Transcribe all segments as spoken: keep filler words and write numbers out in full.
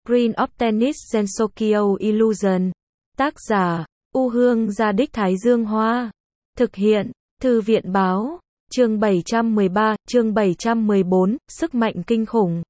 Screen of Tennis Gensokyo Illusion. Tác giả, U Hương Gia Đích Thái Dương Hoa. Thực hiện, Thư viện Báo. Chương bảy trăm mười ba, chương bảy trăm mười bốn, sức mạnh kinh khủng.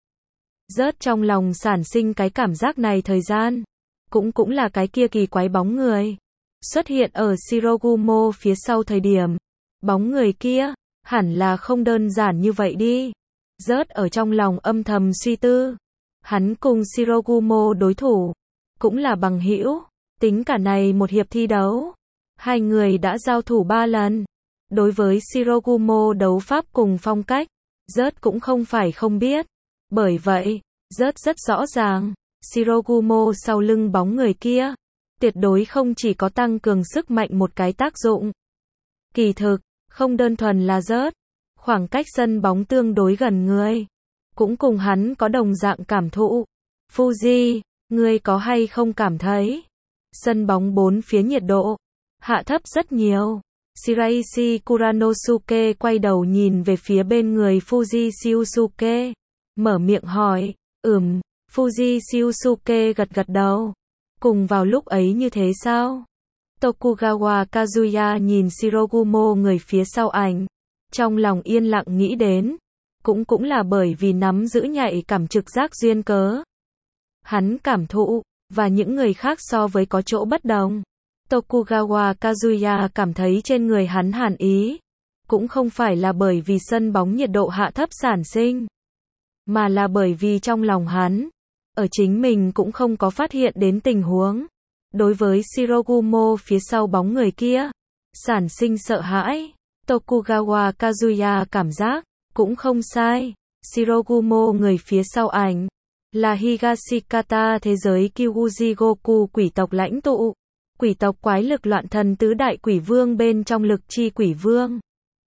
Rớt trong lòng sản sinh cái cảm giác này thời gian. Cũng cũng là cái kia kỳ quái bóng người. Xuất hiện ở Shirogumo phía sau thời điểm. Bóng người kia, hẳn là không đơn giản như vậy đi. Rớt ở trong lòng âm thầm suy tư. Hắn cùng Shirogumo đối thủ. Cũng là bằng hữu. Tính cả này một hiệp thi đấu. Hai người đã giao thủ ba lần. Đối với Shirogumo đấu pháp cùng phong cách, rớt cũng không phải không biết. Bởi vậy, rớt rất rõ ràng, Shirogumo sau lưng bóng người kia, tuyệt đối không chỉ có tăng cường sức mạnh một cái tác dụng. Kỳ thực, không đơn thuần là rớt, khoảng cách sân bóng tương đối gần người, cũng cùng hắn có đồng dạng cảm thụ. Fuji, ngươi có hay không cảm thấy, sân bóng bốn phía nhiệt độ, hạ thấp rất nhiều. Shiraishi Kuranosuke quay đầu nhìn về phía bên người Fuji Shiosuke, mở miệng hỏi, ừm, Fuji Shiosuke gật gật đầu. Cùng vào lúc ấy như thế sao? Tokugawa Kazuya nhìn Shirogumo người phía sau ảnh, trong lòng yên lặng nghĩ đến, cũng cũng là bởi vì nắm giữ nhạy cảm trực giác duyên cớ. Hắn cảm thụ, và những người khác so với có chỗ bất đồng. Tokugawa Kazuya cảm thấy trên người hắn hàn ý, cũng không phải là bởi vì sân bóng nhiệt độ hạ thấp sản sinh, mà là bởi vì trong lòng hắn, ở chính mình cũng không có phát hiện đến tình huống. Đối với Shirogumo phía sau bóng người kia, sản sinh sợ hãi. Tokugawa Kazuya cảm giác, cũng không sai. Shirogumo người phía sau ảnh, là Higashikata thế giới Kyuuji Goku quỷ tộc lãnh tụ. Quỷ tộc quái lực loạn thần tứ đại quỷ vương bên trong lực chi quỷ vương.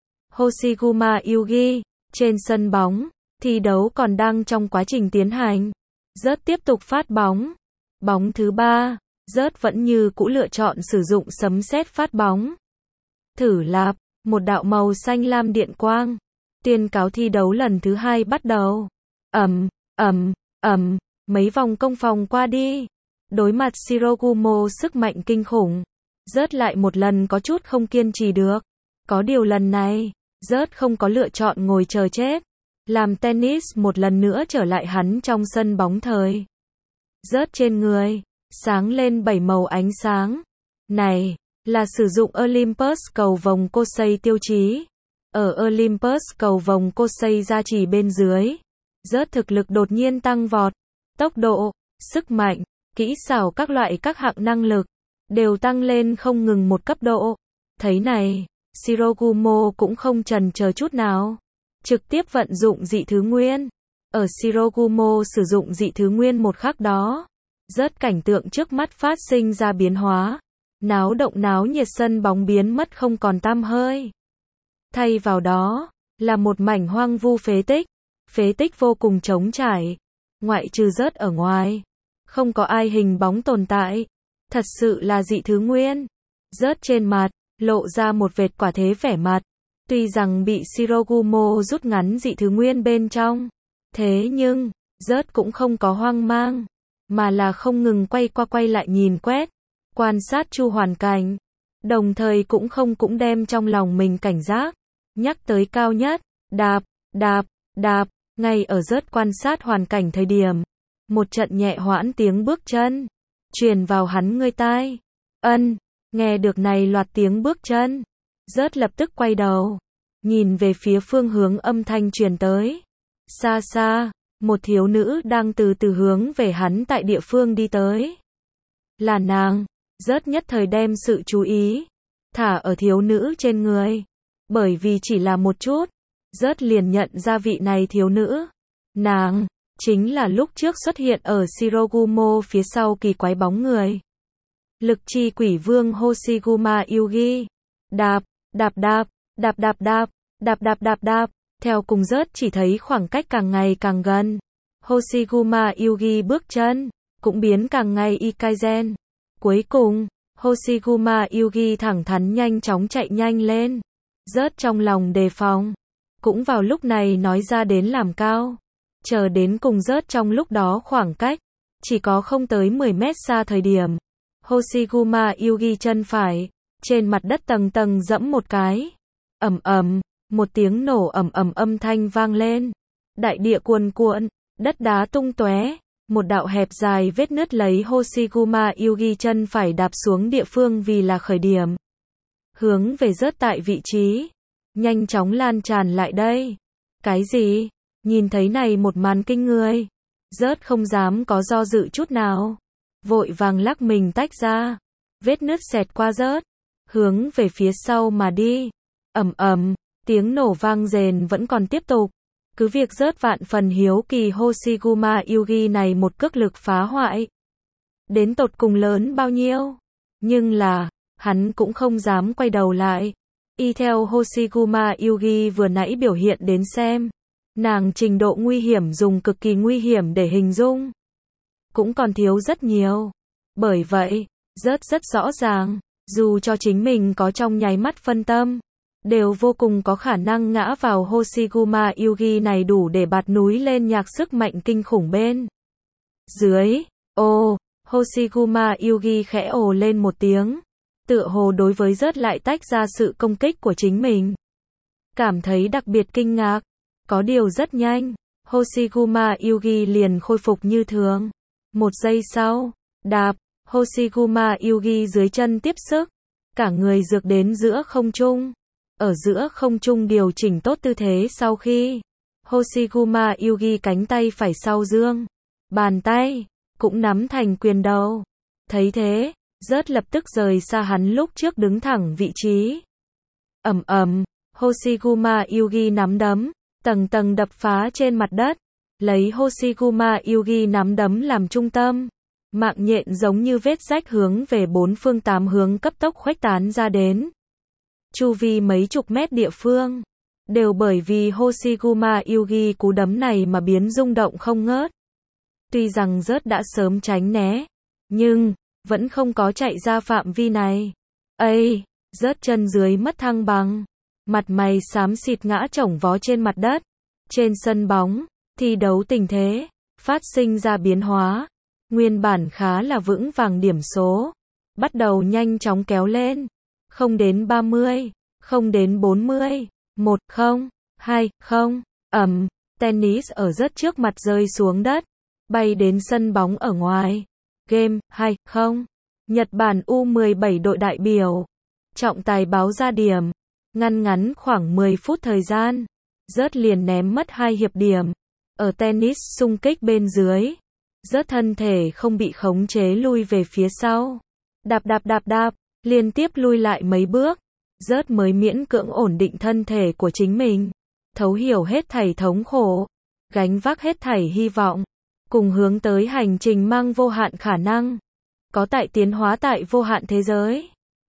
Hoshiguma Yugi, trên sân bóng, thi đấu còn đang trong quá trình tiến hành. Rớt tiếp tục phát bóng. Bóng thứ ba, rớt vẫn như cũ lựa chọn sử dụng sấm sét phát bóng. Thử lạp, một đạo màu xanh lam điện quang. Tuyên cáo thi đấu lần thứ hai bắt đầu. Ầm, ầm, ầm, mấy vòng công phòng qua đi. Đối mặt Shirogumo sức mạnh kinh khủng, rớt lại một lần có chút không kiên trì được. Có điều lần này, rớt không có lựa chọn ngồi chờ chết, làm tennis một lần nữa trở lại hắn trong sân bóng thời. Rớt trên người, sáng lên bảy màu ánh sáng. Này, là sử dụng Olympus cầu vồng Kosei tiêu chí. Ở Olympus cầu vồng Kosei gia trì bên dưới, rớt thực lực đột nhiên tăng vọt. Tốc độ, sức mạnh, kỹ xảo các loại các hạng năng lực, đều tăng lên không ngừng một cấp độ. Thấy này, Shirogumo cũng không chần chờ chút nào. Trực tiếp vận dụng dị thứ nguyên. Ở Shirogumo sử dụng dị thứ nguyên một khắc đó, rớt cảnh tượng trước mắt phát sinh ra biến hóa. Náo động náo nhiệt sân bóng biến mất không còn tăm hơi. Thay vào đó, là một mảnh hoang vu phế tích. Phế tích vô cùng trống trải. Ngoại trừ rớt ở ngoài, không có ai hình bóng tồn tại. Thật sự là dị thứ nguyên. Rớt trên mặt, lộ ra một vệt quả thế vẻ mặt. Tuy rằng bị Shirogumo rút ngắn dị thứ nguyên bên trong, thế nhưng, rớt cũng không có hoang mang, mà là không ngừng quay qua quay lại nhìn quét, quan sát chu hoàn cảnh. Đồng thời cũng không cũng đem trong lòng mình cảnh giác, nhắc tới cao nhất, đạp, đạp, đạp, ngay ở rớt quan sát hoàn cảnh thời điểm. Một trận nhẹ hoãn tiếng bước chân, truyền vào hắn ngươi tai. Ân, nghe được này loạt tiếng bước chân, rớt lập tức quay đầu, nhìn về phía phương hướng âm thanh truyền tới. Xa xa, một thiếu nữ đang từ từ hướng về hắn tại địa phương đi tới. Là nàng, rớt nhất thời đem sự chú ý thả ở thiếu nữ trên người. Bởi vì chỉ là một chút, rớt liền nhận ra vị này thiếu nữ. Nàng chính là lúc trước xuất hiện ở Shirogumo phía sau kỳ quái bóng người. Lực chi quỷ vương Hoshiguma Yugi. Đạp, đạp đạp, đạp đạp đạp, đạp đạp đạp đạp, theo cùng rớt chỉ thấy khoảng cách càng ngày càng gần. Hoshiguma Yugi bước chân, cũng biến càng ngày Ikaizen. Cuối cùng, Hoshiguma Yugi thẳng thắn nhanh chóng chạy nhanh lên. Rớt trong lòng đề phòng. Cũng vào lúc này nói ra đến làm cao. Chờ đến cùng rớt trong lúc đó khoảng cách, Chỉ có không tới mười mét xa thời điểm, Hoshiguma Yugi chân phải, trên mặt đất tầng tầng dẫm một cái. Ầm ầm, một tiếng nổ ầm ầm âm thanh vang lên. Đại địa cuồn cuộn, đất đá tung tóe, một đạo hẹp dài vết nứt lấy Hoshiguma Yugi chân phải đạp xuống địa phương vì là khởi điểm. Hướng về rớt tại vị trí, nhanh chóng lan tràn lại đây. Cái gì? Nhìn thấy này một màn kinh người, rớt không dám có do dự chút nào, vội vàng lắc mình tách ra, vết nứt xẹt qua rớt, hướng về phía sau mà đi. Ầm ầm, tiếng nổ vang rền vẫn còn tiếp tục. Cứ việc rớt vạn phần hiếu kỳ Hoshiguma Yugi này một cước lực phá hoại đến tột cùng lớn bao nhiêu, nhưng là hắn cũng không dám quay đầu lại. Y theo Hoshiguma Yugi vừa nãy biểu hiện đến xem, nàng trình độ nguy hiểm dùng cực kỳ nguy hiểm để hình dung, cũng còn thiếu rất nhiều. Bởi vậy, rớt rất rõ ràng, dù cho chính mình có trong nháy mắt phân tâm, đều vô cùng có khả năng ngã vào Hoshiguma Yugi này đủ để bạt núi lên nhạc sức mạnh kinh khủng bên dưới. Ô, Hoshiguma Yugi khẽ ồ lên một tiếng, tựa hồ đối với rớt lại tách ra sự công kích của chính mình, cảm thấy đặc biệt kinh ngạc. Có điều rất nhanh, Hoshiguma Yugi liền khôi phục như thường. Một giây sau, đạp, Hoshiguma Yugi dưới chân tiếp sức, cả người dược đến giữa không trung. Ở giữa không trung điều chỉnh tốt tư thế sau khi, Hoshiguma Yugi cánh tay phải sau dương, bàn tay cũng nắm thành quyền đầu. Thấy thế, rớt lập tức rời xa hắn lúc trước đứng thẳng vị trí. Ầm ầm, Hoshiguma Yugi nắm đấm, tầng tầng đập phá trên mặt đất, lấy Hoshiguma Yugi nắm đấm làm trung tâm. Mạng nhện giống như vết rách hướng về bốn phương tám hướng cấp tốc khuếch tán ra đến. Chu vi mấy chục mét địa phương, đều bởi vì Hoshiguma Yugi cú đấm này mà biến rung động không ngớt. Tuy rằng rớt đã sớm tránh né, nhưng vẫn không có chạy ra phạm vi này. Ây, rớt chân dưới mất thăng bằng, mặt mày xám xịt ngã chổng vó trên mặt đất. Trên sân bóng, thi đấu tình thế phát sinh ra biến hóa, nguyên bản khá là vững vàng điểm số, bắt đầu nhanh chóng kéo lên. Không đến ba mươi, không đến bốn mươi, một không, hai không, ầm, tennis ở rất trước mặt rơi xuống đất, bay đến sân bóng ở ngoài. Game hai không, Nhật Bản U mười bảy đội đại biểu, trọng tài báo ra điểm, ngăn ngắn khoảng mười phút thời gian, rớt liền ném mất hai hiệp điểm. Ở tennis xung kích bên dưới, rớt thân thể không bị khống chế lui về phía sau, đạp đạp đạp đạp, liên tiếp lui lại mấy bước, rớt mới miễn cưỡng ổn định thân thể của chính mình, thấu hiểu hết thảy thống khổ, gánh vác hết thảy hy vọng, cùng hướng tới hành trình mang vô hạn khả năng, có tại tiến hóa tại vô hạn thế giới.